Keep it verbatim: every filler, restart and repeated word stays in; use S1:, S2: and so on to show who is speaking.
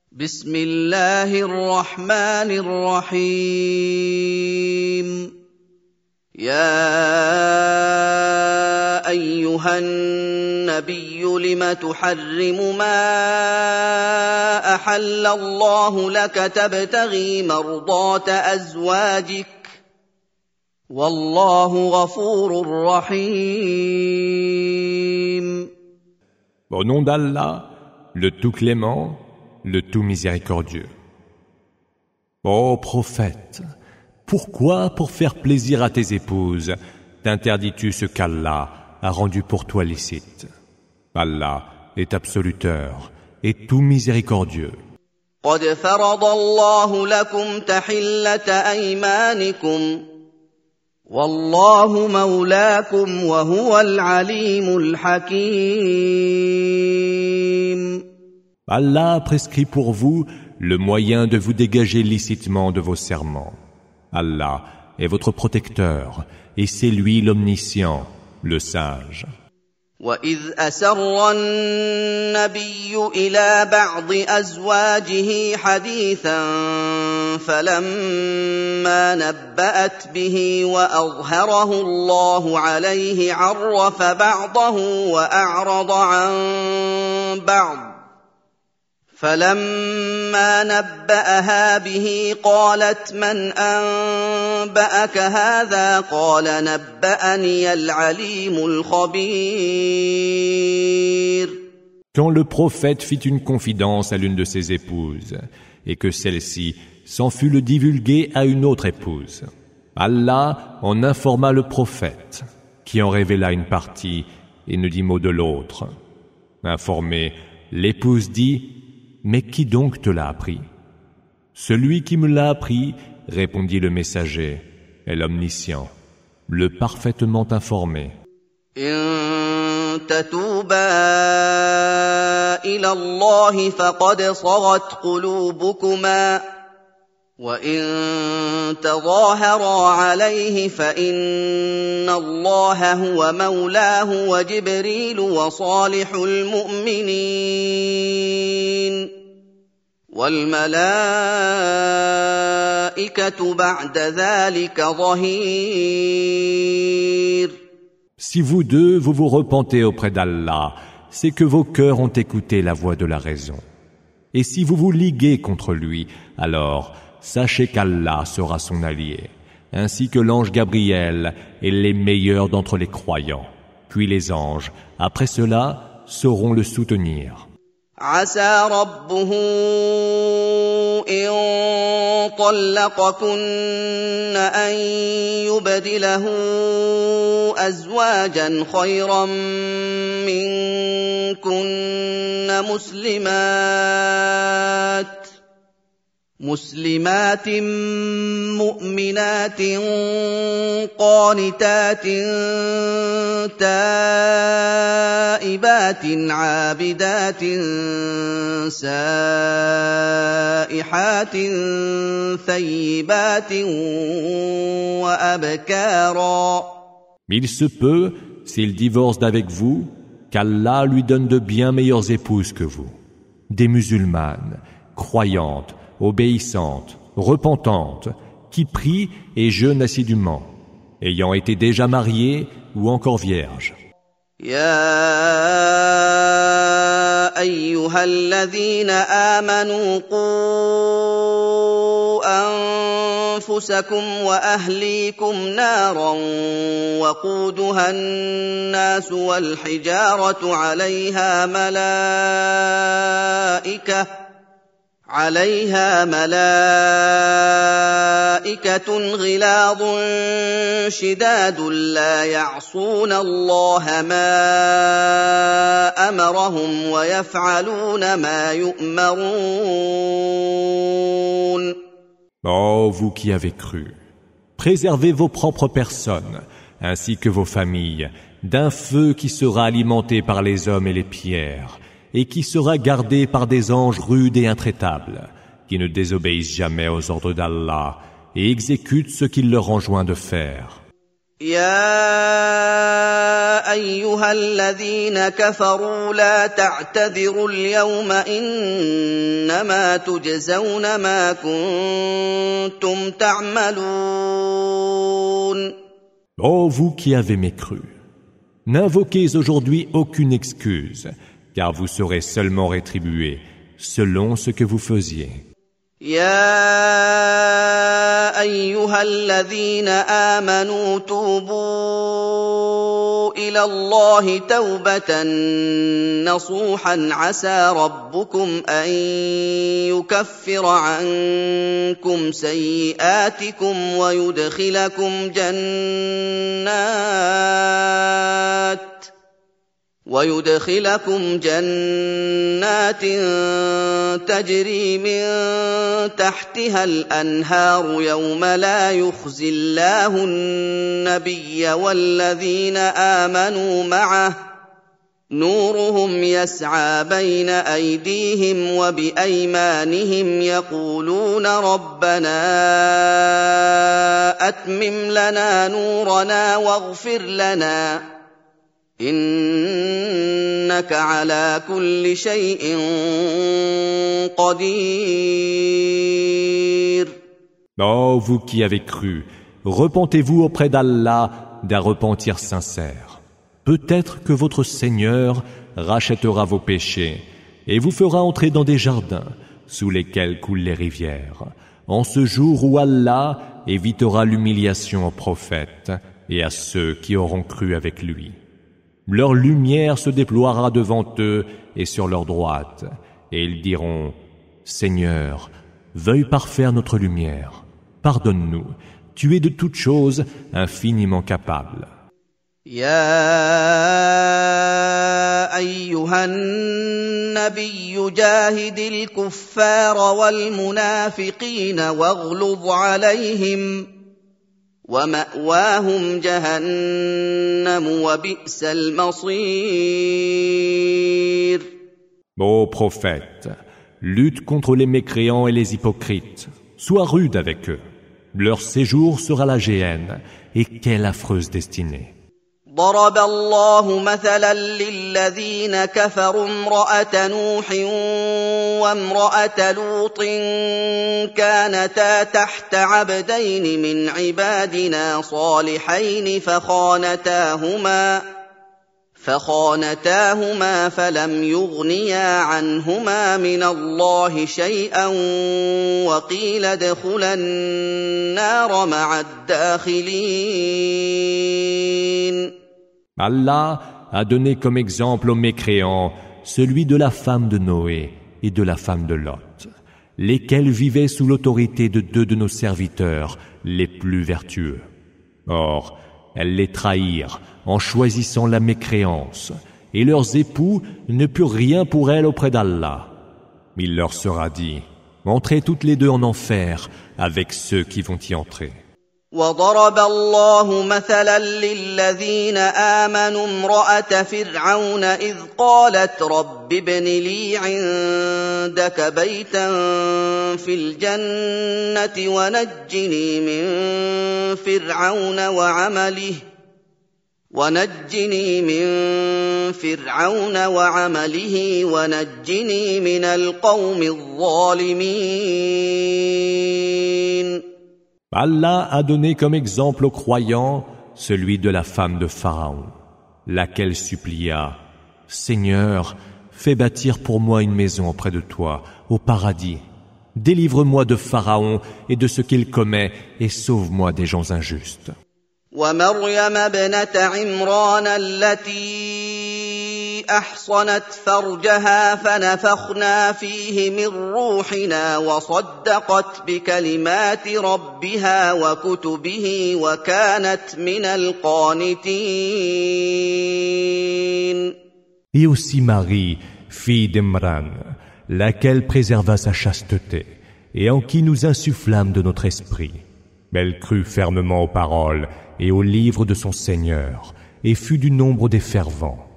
S1: بسم الله الرحمن الرحيم يا أيها النبي لم تحرم ما أحل الله لك تبتغي مرضات أزواجك والله غفور رحيم.
S2: Au nom d'Allah, le tout clément, le tout miséricordieux. Ô prophète, pourquoi, pour faire plaisir à tes épouses, t'interdis-tu ce qu'Allah a rendu pour toi licite? Allah est absoluteur et tout miséricordieux.
S1: قد فرض الله لكم تحلة أيمانكم والله مولاكم وهو العليم الحكيم.
S2: Allah a prescrit pour vous le moyen de vous dégager licitement de vos serments. Allah est votre protecteur et c'est lui l'omniscient, le sage.
S1: وَإِذْ أَسَرَّ النَّبِيُّ إِلَى بَعْضِ أَزْوَاجِهِ حَدِيثًا فَلَمَّا نَبَّأَتْ بِهِ وَأَظْهَرَهُ اللَّهُ عَلَيْهِ عَرَّفَ بَعْضَهُ وَأَعْرَضَ عَن بَعْضٍ فَلَمَّا نَبَّأَهَا بِهِ قَالَتْ مَنْ أَنبَأَكَ هَذَا قَالَ نَبَّأَنِيَ الْعَلِيمُ الْخَبِيرُ.
S2: Quand le prophète fit une confidence à l'une de ses épouses et que celle-ci s'en fut le divulguer à une autre épouse, Allah en informa le prophète qui en révéla une partie et ne dit mot de l'autre. Informée, l'épouse dit: mais qui donc te l'a appris? Celui qui me l'a appris, répondit le messager, est l'omniscient, le parfaitement informé.
S1: إن تتوبا إلى الله فقد صغت قلوبكما وإن تظاهرا عليه فإن الله هو مولاه وجبريل وصالح المؤمنين والملائكة بعد ذلك ظهير.
S2: Si vous deux, vous vous repentez auprès d'Allah, c'est que vos cœurs ont écouté la voix de la raison. Et si vous vous liguez contre lui, alors sachez qu'Allah sera son allié, ainsi que l'ange Gabriel et les meilleurs d'entre les croyants. Puis les anges, après cela, sauront le soutenir.
S1: عسى ربه إن طلقكن أن يبدله أزواجا خيرا منكن مسلمات مسلمات مؤمنات قانتات تائبات عابدات سائحات ثيبات وأبكارا.
S2: Il se peut, s'il divorce d'avec vous, qu'Allah lui donne de bien meilleures épouses que vous, des musulmanes, croyantes, obéissantes, repentantes, qui prient et jeûnent assidûment, ayant été déjà mariées ou encore vierges.
S1: يا أيها الذين آمنوا قوا أنفسكم وأهليكم نارا وقودها الناس والحجارة عليها ملائكة عليها ملائكة غلاظ شداد لا يعصون الله ما أمرهم ويفعلون ما يؤمرون.
S2: Ô vous qui avez cru, préservez vos propres personnes, ainsi que vos familles, d'un feu qui sera alimenté par les hommes et les pierres, et qui sera gardé par des anges rudes et intraitables, qui ne désobéissent jamais aux ordres d'Allah et exécutent ce qu'il leur enjoint de faire.
S1: يا أيها الذين كفروا لا تعتذروا اليوم إنما تجزون ما كنتم تعملون.
S2: Ô vous qui avez mécru, n'invoquez aujourd'hui aucune excuse, car vous serez seulement rétribués selon ce que vous faisiez.
S1: يا أيها الذين آمنوا توبوا إلى الله توبة نصوحا عسى ربكم أن يكفر عنكم سيئاتكم ويدخلكم جنات ويدخلكم جنات تجري من تحتها الأنهار يوم لا يخزي الله النبي والذين آمنوا معه نورهم يسعى بين أيديهم وبأيمانهم يقولون ربنا أتمم لنا نورنا واغفر لنا إنك على كل شيء قدير.
S2: Ô vous qui avez cru, repentez-vous auprès d'Allah d'un repentir sincère. Peut-être que votre Seigneur rachètera vos péchés et vous fera entrer dans des jardins sous lesquels coulent les rivières, en ce jour où Allah évitera l'humiliation aux prophètes et à ceux qui auront cru avec lui. Leur lumière se déploiera devant eux et sur leur droite, et ils diront « Seigneur, veuille parfaire notre lumière. Pardonne-nous, tu es de toutes choses infiniment capable. »
S1: يا أيها النبي جاهد الكفار والمنافقين واغلظ عليهم ومأواهم جهنم وبئس المصير.
S2: Ô prophète, lutte contre les mécréants et les hypocrites. Sois rude avec eux. Leur séjour sera la géhenne, et quelle affreuse destinée.
S1: ضرب الله مثلا للذين كفروا امرأة نوح وامرأة لوط كانتا تحت عبدين من عبادنا صالحين فخانتاهما فخانتاهما فلم يغنيا عنهما من الله شيئا وقيل ادخلا النار مع الداخلين.
S2: Allah a donné comme exemple aux mécréants celui de la femme de Noé et de la femme de Lot, lesquels vivaient sous l'autorité de deux de nos serviteurs les plus vertueux. Or, elles les trahirent en choisissant la mécréance, et leurs époux ne purent rien pour elles auprès d'Allah. Il leur sera dit, entrez toutes les deux en enfer avec ceux qui vont y entrer.
S1: وضرب الله مثلا للذين آمنوا امرأة فرعون إذ قالت رب ابن لي عندك بيتا في الجنة ونجني من فرعون وعمله ونجني من فرعون وعمله ونجني من القوم الظالمين.
S2: Allah a donné comme exemple aux croyants celui de la femme de Pharaon, laquelle supplia « Seigneur, fais bâtir pour moi une maison auprès de toi, au paradis. Délivre-moi de Pharaon et de ce qu'il commet et sauve-moi des gens injustes. »
S1: ومريم ابنة عمران التي أحصنت فرجها فنفخنا فيه من روحنا وصدقت بكلمات ربها وكتبه وكانت من القانتين.
S2: Et aussi Marie, fille d'Imran, laquelle préserva sa chasteté et en qui nous insufflâmes de notre esprit. Elle crut fermement aux paroles et au livre de son Seigneur, et fut du nombre des fervents.